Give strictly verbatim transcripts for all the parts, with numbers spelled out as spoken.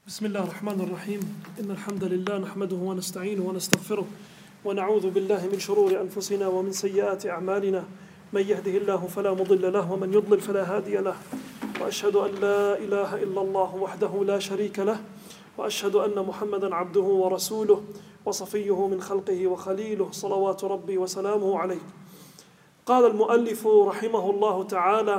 بسم الله الرحمن الرحيم. إن الحمد لله نحمده ونستعينه ونستغفره ونعوذ بالله من شرور أنفسنا ومن سيئات أعمالنا. من يهده الله فلا مضل له ومن يضلل فلا هادي له، وأشهد أن لا إله إلا الله وحده لا شريك له، وأشهد أن محمدا عبده ورسوله وصفيه من خلقه وخليله صلوات ربي وسلامه عليه. قال المؤلف رحمه الله تعالى: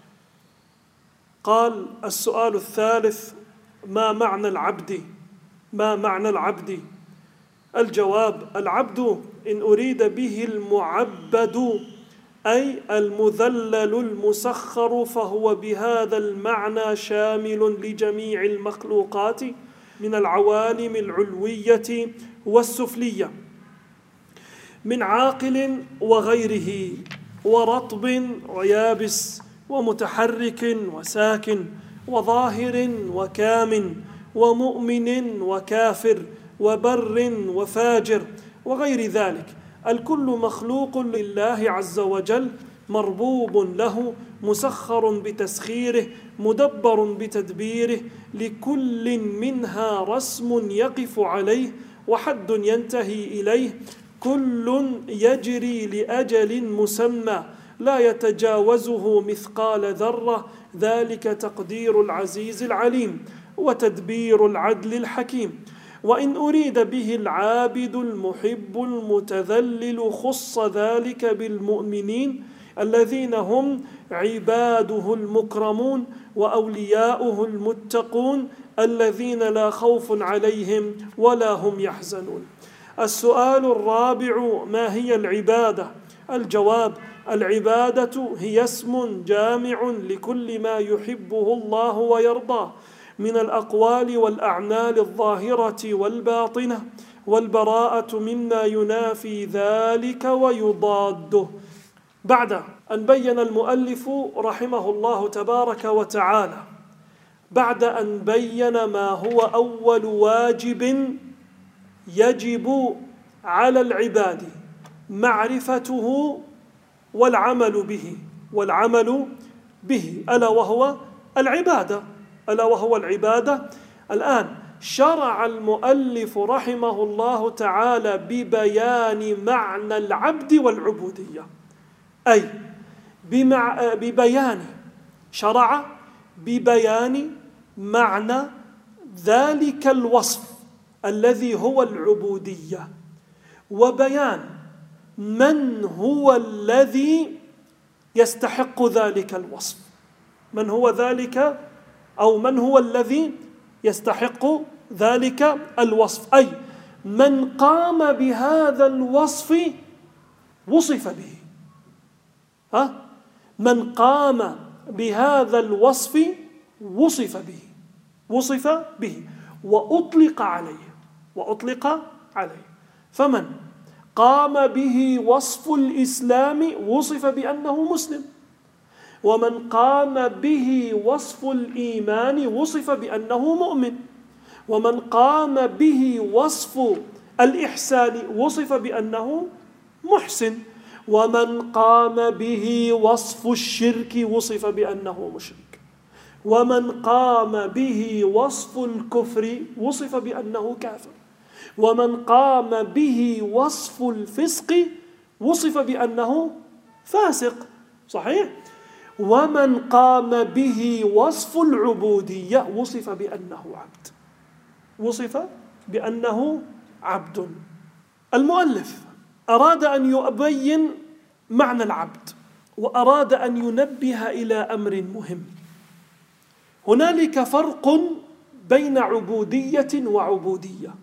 قال السؤال الثالث: ما معنى العبد؟ ما معنى العبد؟ الجواب: العبد إن أريد به المعبد أي المذلل المسخر، فهو بهذا المعنى شامل لجميع المخلوقات من العوالم العلوية والسفلية، من عاقل وغيره، ورطب ويابس، ومتحرك وساكن، وظاهر وكامن، ومؤمن وكافر، وبر وفاجر، وغير ذلك. الكل مخلوق لله عز وجل، مربوب له، مسخر بتسخيره، مدبر بتدبيره، لكل منها رسم يقف عليه وحد ينتهي إليه، كل يجري لأجل مسمى لا يتجاوزه مثقال ذرة، ذلك تقدير العزيز العليم وتدبير العدل الحكيم. وإن أريد به العابد المحب المتذلل، خص ذلك بالمؤمنين الذين هم عباده المكرمون وأولياؤه المتقون، الذين لا خوف عليهم ولا هم يحزنون. السؤال الرابع: ما هي العبادة؟ الجواب: العبادة هي اسم جامع لكل ما يحبه الله ويرضاه من الأقوال والأعمال الظاهرة والباطنة، والبراءة مما ينافي ذلك ويضاده. بعد أن بين المؤلف رحمه الله تبارك وتعالى بعد أن بين ما هو أول واجب يجب على العباد معرفته والعمل به والعمل به ألا وهو العبادة ألا وهو العبادة الآن شرع المؤلف رحمه الله تعالى ببيان معنى العبد والعبودية، أي بمع... ببيان شرع ببيان معنى ذلك الوصف الذي هو العبودية، وبيان من هو الذي يستحق ذلك الوصف، من هو ذلك أو من هو الذي يستحق ذلك الوصف، أي من قام بهذا الوصف وصف به. ها؟ من قام بهذا الوصف وصف به وصف به وأطلق عليه وأطلق عليه فمن قام به وصف الإسلام وصف بأنه مسلم، ومن قام به وصف الإيمان وصف بأنه مؤمن، ومن قام به وصف الإحسان وصف بأنه محسن، ومن قام به وصف الشرك وصف بأنه مشرك، ومن قام به وصف الكفر وصف بأنه كافر، ومن قام به وصف الفسق وصف بأنه فاسق. صحيح؟ ومن قام به وصف العبودية وصف بأنه عبد وصف بأنه عبد. المؤلف أراد أن يبين معنى العبد، وأراد أن ينبه إلى أمر مهم. هنالك فرق بين عبودية وعبودية.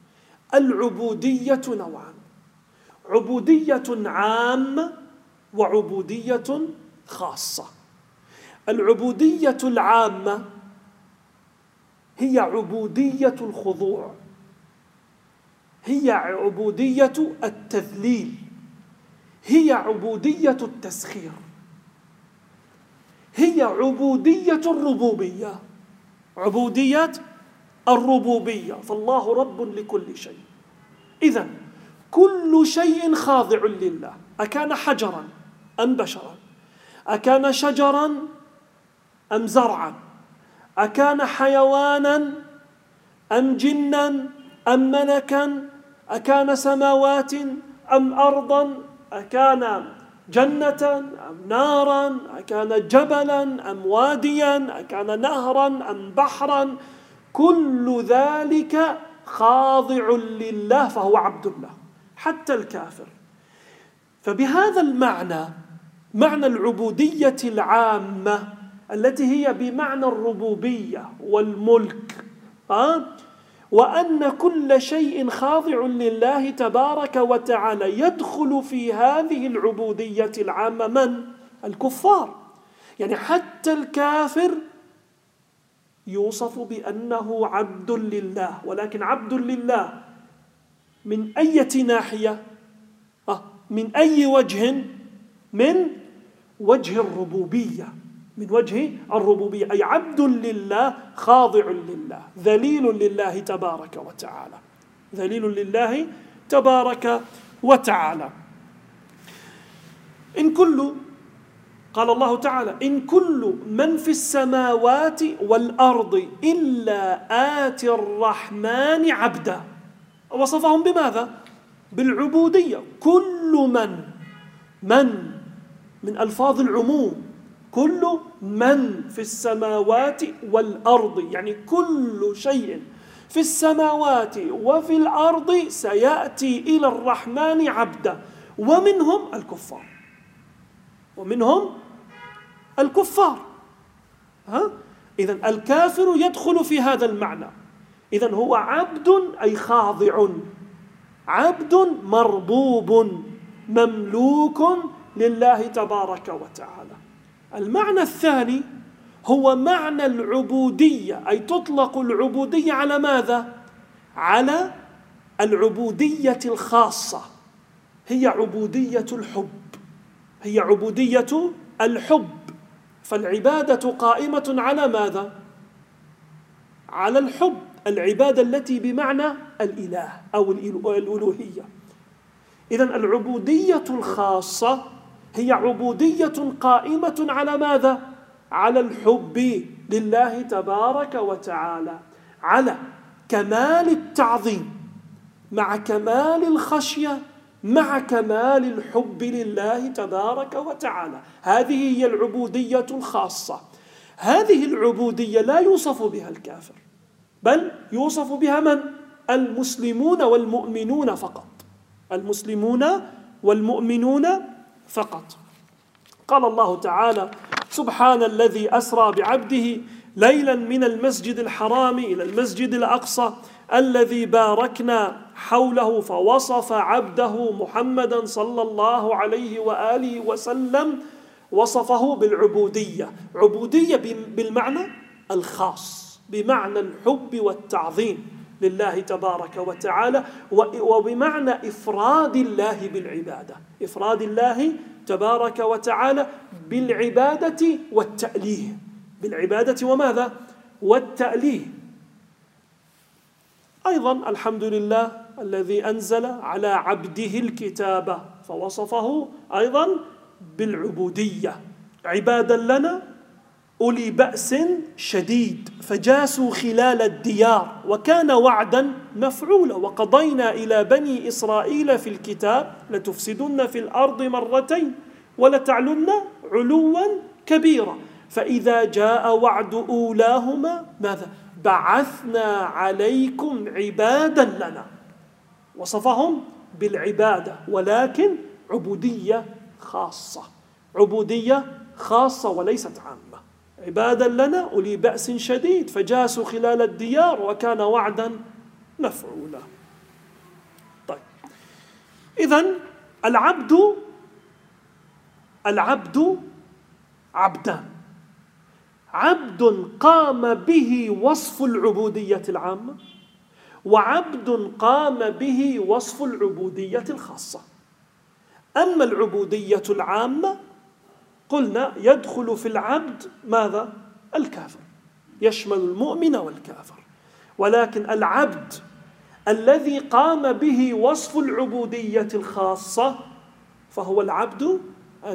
العبودية نوعان: عبودية عامة وعبودية خاصة. العبودية العامة هي عبودية الخضوع، هي عبودية التذليل، هي عبودية التسخير، هي عبودية الربوبية عبودية الربوبية فالله رب لكل شيء. إذن كل شيء خاضع لله، أكان حجرا أم بشرا، أكان شجرا أم زرعا، أكان حيوانا أم جنا أم ملكا أكان سماوات أم أرضا أكان جنة أم نارا أكان جبلا أم واديا أكان نهرا أم بحرا كل ذلك خاضع لله فهو عبد الله حتى الكافر. فبهذا المعنى معنى العبودية العامة التي هي بمعنى الربوبية والملك أه؟ وأن كل شيء خاضع لله تبارك وتعالى يدخل في هذه العبودية العامة من؟ الكفار. يعني حتى الكافر يوصف بأنه عبد لله، ولكن عبد لله من أي ناحية؟ آه من أي وجه؟ من وجه الربوبية، من وجه الربوبية، أي عبد لله خاضع لله ذليل لله تبارك وتعالى، ذليل لله تبارك وتعالى. إن كل قال الله تعالى إن كل من في السماوات والأرض إلا آتي الرحمن عبدا. وصفهم بماذا؟ بالعبودية. كل من من من ألفاظ العموم، كل من في السماوات والأرض، يعني كل شيء في السماوات وفي الأرض سيأتي إلى الرحمن عبدا، ومنهم الكفار، ومنهم الكفار. ها؟ إذن الكافر يدخل في هذا المعنى. إذن هو عبد أي خاضع، عبد مربوب مملوك لله تبارك وتعالى. المعنى الثاني هو معنى العبودية، أي تطلق العبودية على ماذا؟ على العبودية الخاصة، هي عبودية الحب، هي عبودية الحب. فالعبادة قائمة على ماذا؟ على الحب، العبادة التي بمعنى الإله أو الألوهية. إذن العبودية الخاصة هي عبودية قائمة على ماذا؟ على الحب لله تبارك وتعالى، على كمال التعظيم مع كمال الخشية مع كمال الحب لله تبارك وتعالى. هذه هي العبودية الخاصة. هذه العبودية لا يوصف بها الكافر، بل يوصف بها من؟ المسلمون والمؤمنون فقط، المسلمون والمؤمنون فقط. قال الله تعالى سبحان الذي أسرى بعبده ليلا من المسجد الحرام إلى المسجد الأقصى الذي باركنا حوله فوصف عبده محمدا صلى الله عليه وآله وسلم، وصفه بالعبودية، عبودية بالمعنى الخاص، بمعنى الحب والتعظيم لله تبارك وتعالى، وبمعنى إفراد الله بالعبادة، إفراد الله تبارك وتعالى بالعبادة والتأليه، بالعبادة وماذا؟ والتأليه. أيضا الحمد لله الذي أنزل على عبده الكتاب فوصفه أيضا بالعبودية. عبادا لنا أولي بأس شديد فجاسوا خلال الديار وكان وعدا مفعولا وقضينا إلى بني إسرائيل في الكتاب لتفسدن في الأرض مرتين ولتعلن علوا كبيرا فإذا جاء وعد أولاهما ماذا؟ بعثنا عليكم عبادا لنا. وصفهم بالعبادة، ولكن عبودية خاصة، عبودية خاصة وليست عامة. عبادا لنا أولي بأس شديد فجاسوا خلال الديار وكان وعدا مفعولا. طيب، إذن العبد العبد عبدان: عبد قام به وصف العبودية العامة، وعبد قام به وصف العبودية الخاصة. أما العبودية العامة قلنا يدخل في العبد ماذا؟ الكافر، يشمل المؤمن والكافر. ولكن العبد الذي قام به وصف العبودية الخاصة فهو العبد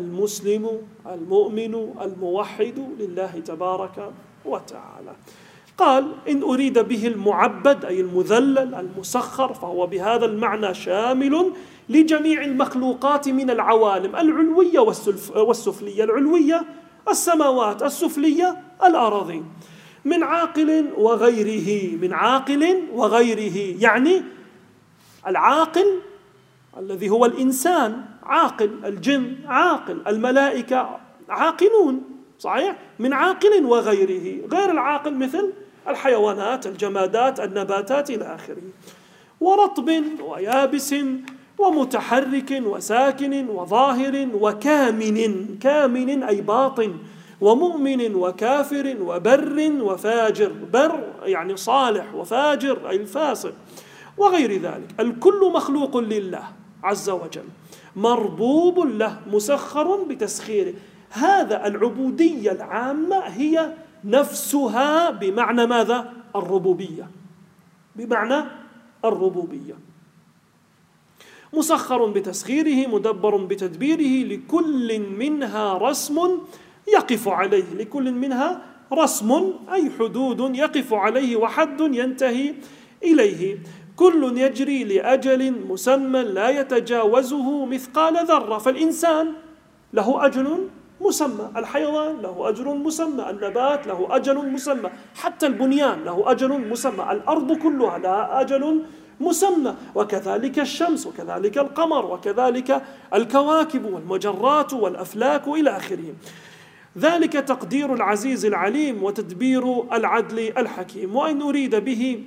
المسلم المؤمن الموحد لله تبارك وتعالى. قال إن أريد به المعبد أي المذلل المسخر فهو بهذا المعنى شامل لجميع المخلوقات من العوالم العلوية والسفلية. العلوية السماوات، السفلية الأراضين، من عاقل وغيره، من عاقل وغيره، يعني العاقل الذي هو الإنسان عاقل، الجن عاقل، الملائكة عاقلون، صحيح؟ من عاقل وغيره، غير العاقل مثل الحيوانات، الجمادات، النباتات إلى آخره. ورطب ويابس ومتحرك وساكن وظاهر وكامن، كامن أي باطن، ومؤمن وكافر وبر وفاجر، بر يعني صالح، وفاجر أي الفاسق، وغير ذلك. الكل مخلوق لله عز وجل، مربوب له، مسخر بتسخيره. هذا العبودية العامة هي نفسها بمعنى ماذا؟ الربوبية، بمعنى الربوبية. مسخر بتسخيره، مدبر بتدبيره، لكل منها رسم يقف عليه، لكل منها رسم أي حدود يقف عليه وحد ينتهي إليه، كل يجري لأجل مسمى لا يتجاوزه مثقال ذرة. فالإنسان له أجل مسمى، الحيوان له أجل مسمى، النبات له أجل مسمى، حتى البنيان له أجل مسمى، الأرض كلها لها أجل مسمى، وكذلك الشمس، وكذلك القمر، وكذلك الكواكب والمجرات والأفلاك إلى آخره. ذلك تقدير العزيز العليم وتدبير العدل الحكيم. وإن أريد به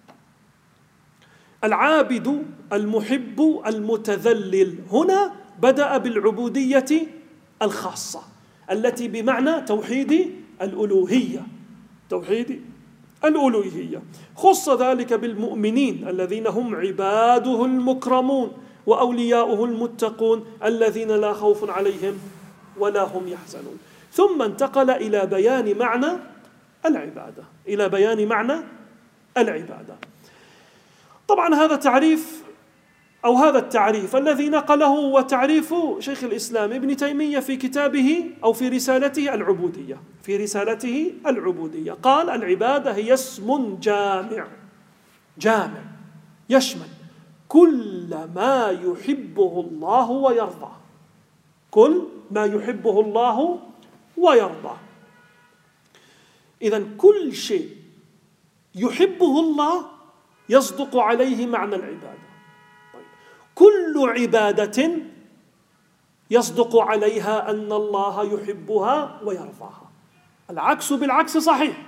العابد المحب المتذلل، هنا بدأ بالعبودية الخاصة التي بمعنى توحيد الألوهية، توحيد الألوهية. خص ذلك بالمؤمنين الذين هم عباده المكرمون وأولياؤه المتقون الذين لا خوف عليهم ولا هم يحزنون. ثم انتقل إلى بيان معنى العبادة، إلى بيان معنى العبادة. طبعا هذا تعريف أو هذا التعريف الذي نقله هو تعريف شيخ الإسلام ابن تيمية في كتابه أو في رسالته العبودية، في رسالته العبودية قال: العبادة هي اسم جامع، جامع يشمل كل ما يحبه الله ويرضاه، كل ما يحبه الله ويرضاه. إذن كل شيء يحبه الله يصدق عليه معنى العبادة. طيب. كل عبادة يصدق عليها أن الله يحبها ويرضاها. العكس بالعكس صحيح،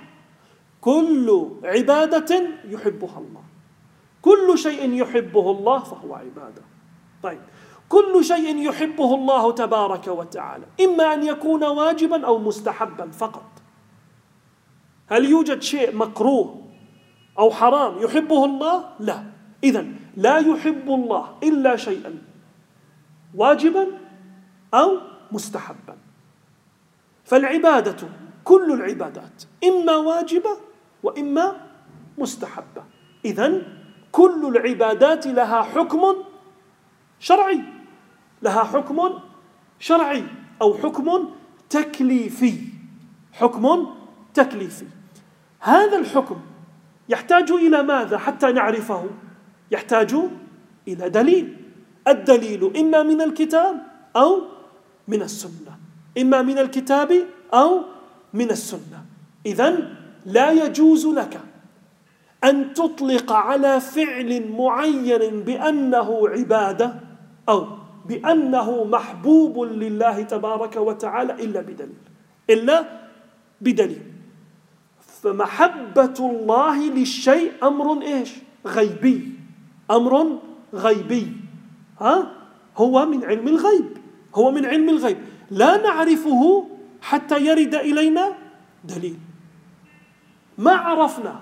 كل عبادة يحبها الله، كل شيء يحبه الله فهو عبادة. طيب، كل شيء يحبه الله تبارك وتعالى إما أن يكون واجبا أو مستحبا فقط. هل يوجد شيء مكروه أو حرام يحبه الله؟ لا. إذن لا يحب الله إلا شيئا واجبا أو مستحبا. فالعبادة كل العبادات إما واجبة وإما مستحبة. إذن كل العبادات لها حكم شرعي، لها حكم شرعي أو حكم تكليفي، حكم تكليفي. هذا الحكم يحتاج إلى ماذا حتى نعرفه؟ يحتاج إلى دليل. الدليل إما من الكتاب أو من السنة، إما من الكتاب أو من السنة. إذن لا يجوز لك أن تطلق على فعل معين بأنه عبادة أو بأنه محبوب لله تبارك وتعالى إلا بدليل، إلا بدليل. فمحبة الله للشيء أمر إيش؟ غيبي، أمر غيبي، ها؟ هو من علم الغيب، هو من علم الغيب لا نعرفه حتى يرد إلينا دليل. ما عرفنا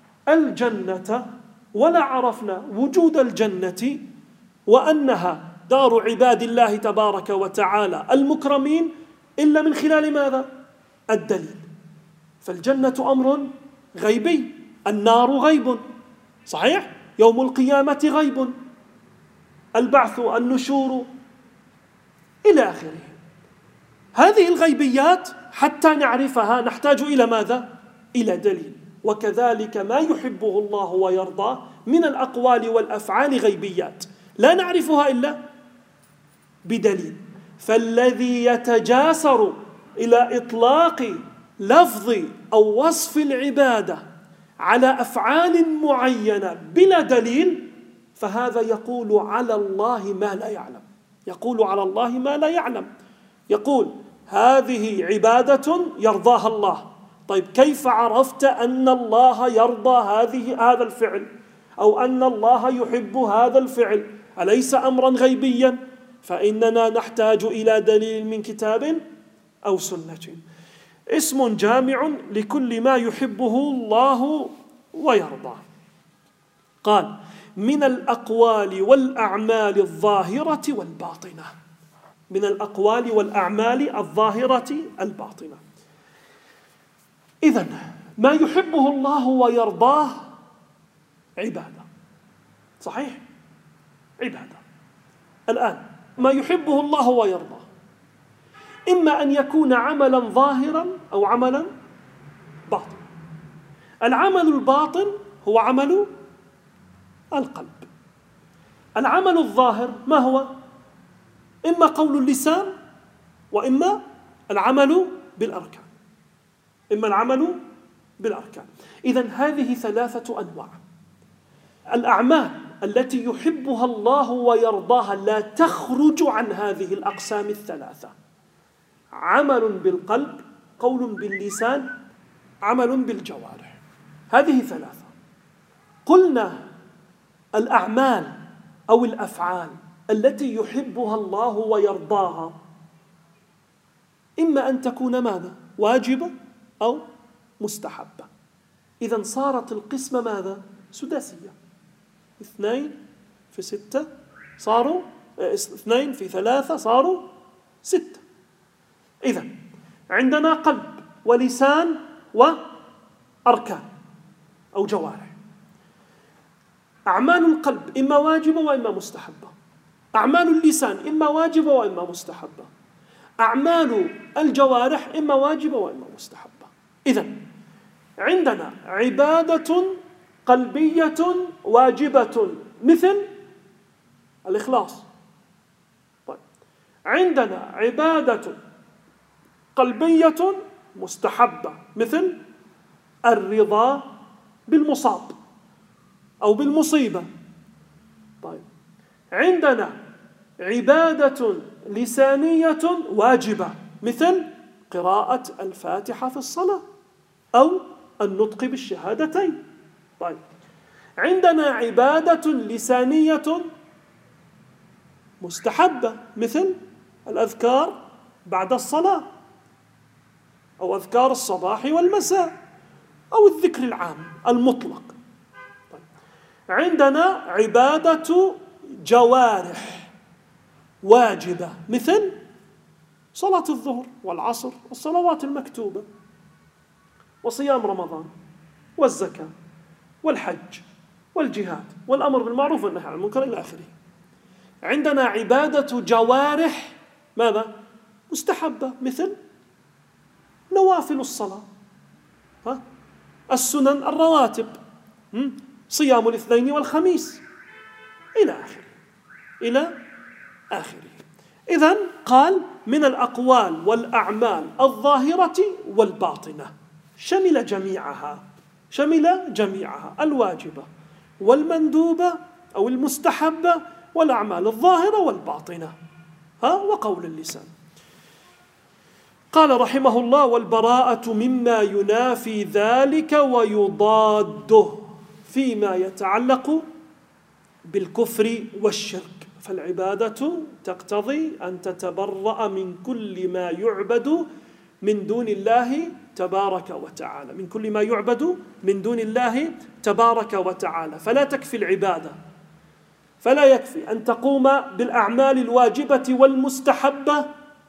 الجنة ولا عرفنا وجود الجنة وأنها دار عباد الله تبارك وتعالى المكرمين إلا من خلال ماذا؟ الدليل. فالجنة أمر غيبي، النار غيب، صحيح؟ يوم القيامة غيب، البعث، النشور إلى آخره. هذه الغيبيات حتى نعرفها نحتاج إلى ماذا؟ إلى دليل. وكذلك ما يحبه الله ويرضاه من الأقوال والأفعال غيبيات لا نعرفها إلا بدليل. فالذي يتجاسر إلى إطلاق لفظ أو وصف العبادة على أفعال معينة بلا دليل فهذا يقول على الله ما لا يعلم، يقول على الله ما لا يعلم. يقول هذه عبادة يرضاها الله. طيب كيف عرفت أن الله يرضى هذه هذا الفعل أو أن الله يحب هذا الفعل؟ أليس أمرا غيبيا؟ فإننا نحتاج إلى دليل من كتاب أو سنة. اسم جامع لكل ما يحبه الله ويرضاه. قال من الأقوال والأعمال الظاهرة والباطنة، من الأقوال والأعمال الظاهرة الباطنة. إذن ما يحبه الله ويرضاه عبادة، صحيح؟ عبادة. الآن ما يحبه الله ويرضاه إما أن يكون عملا ظاهرا أو عملا باطنا. العمل الباطن هو عمل القلب. العمل الظاهر ما هو؟ إما قول اللسان وإما العمل بالأركان، إما العمل بالأركان. إذن هذه ثلاثة أنواع. الأعمال التي يحبها الله ويرضاها لا تخرج عن هذه الأقسام الثلاثة: عمل بالقلب، قول باللسان، عمل بالجوارح. هذه ثلاثة. قلنا الأعمال أو الأفعال التي يحبها الله ويرضاها إما أن تكون ماذا؟ واجبة أو مستحبة. إذن صارت القسمة ماذا؟ سداسية. اثنين في ستة صاروا اثنين في ثلاثة صاروا ستة. إذن عندنا قلب ولسان وأركان أو جوارح. أعمال القلب إما واجبة وإما مستحبة، أعمال اللسان إما واجبة وإما مستحبة، أعمال الجوارح إما واجبة وإما مستحبة. إذن عندنا عبادة قلبية واجبة مثل الإخلاص. طيب عندنا عبادة قلبية مستحبة مثل الرضا بالمصاب أو بالمصيبة. طيب عندنا عبادة لسانية واجبة مثل قراءة الفاتحة في الصلاة أو النطق بالشهادتين. طيب عندنا عبادة لسانية مستحبة مثل الأذكار بعد الصلاة أو أذكار الصباح والمساء أو الذكر العام المطلق. طيب عندنا عبادة جوارح واجبة مثل صلاة الظهر والعصر والصلوات المكتوبة وصيام رمضان والزكاة والحج والجهاد والأمر بالمعروف والنهي عن المنكر إلى آخره. عندنا عبادة جوارح ماذا؟ مستحبة مثل نوافل الصلاة، ها؟ السنن الرواتب، صيام الاثنين والخميس إلى آخره إلى آخره. إذن قال من الأقوال والأعمال الظاهرة والباطنة، شمل جميعها شمل جميعها الواجبة والمندوبة أو المستحبة والأعمال الظاهرة والباطنة، ها؟ وقول اللسان. قال رحمه الله: والبراءة مما ينافي ذلك ويضاده فيما يتعلق بالكفر والشرك. فالعبادة تقتضي أن تتبرأ من كل ما يعبد من دون الله تبارك وتعالى، من كل ما يعبد من دون الله تبارك وتعالى. فلا تكفي العبادة، فلا يكفي أن تقوم بالأعمال الواجبة والمستحبة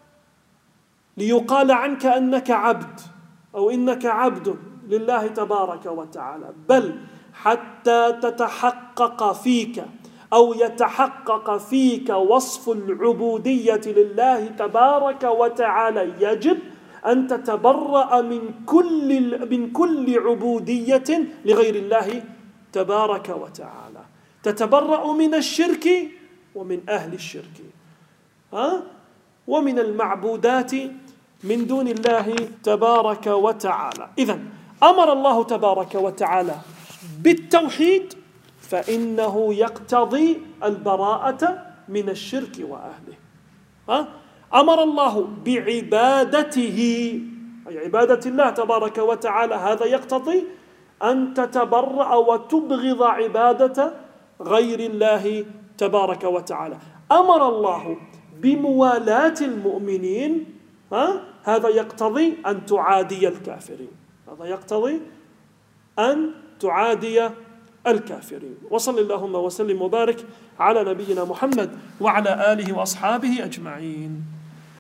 ليقال عنك أنك عبد أو إنك عبد لله تبارك وتعالى، بل حتى تتحقق فيك أو يتحقق فيك وصف العبودية لله تبارك وتعالى يجب أن تتبرأ من كل من كل عبودية لغير الله تبارك وتعالى، تتبرأ من الشرك ومن أهل الشرك، ها؟ ومن المعبودات من دون الله تبارك وتعالى. إذن أمر الله تبارك وتعالى بالتوحيد فإنه يقتضي البراءة من الشرك وأهله. ها؟ أمر الله بعبادته، أي عبادة الله تبارك وتعالى، هذا يقتضي أن تتبرأ وتبغض عبادة غير الله تبارك وتعالى. أمر الله بموالاة المؤمنين، ها؟ هذا يقتضي أن تعادي الكافرين، هذا يقتضي أن تعادي الكافرين. وصل اللهم وسلم وبارك على نبينا محمد وعلى آله وأصحابه أجمعين.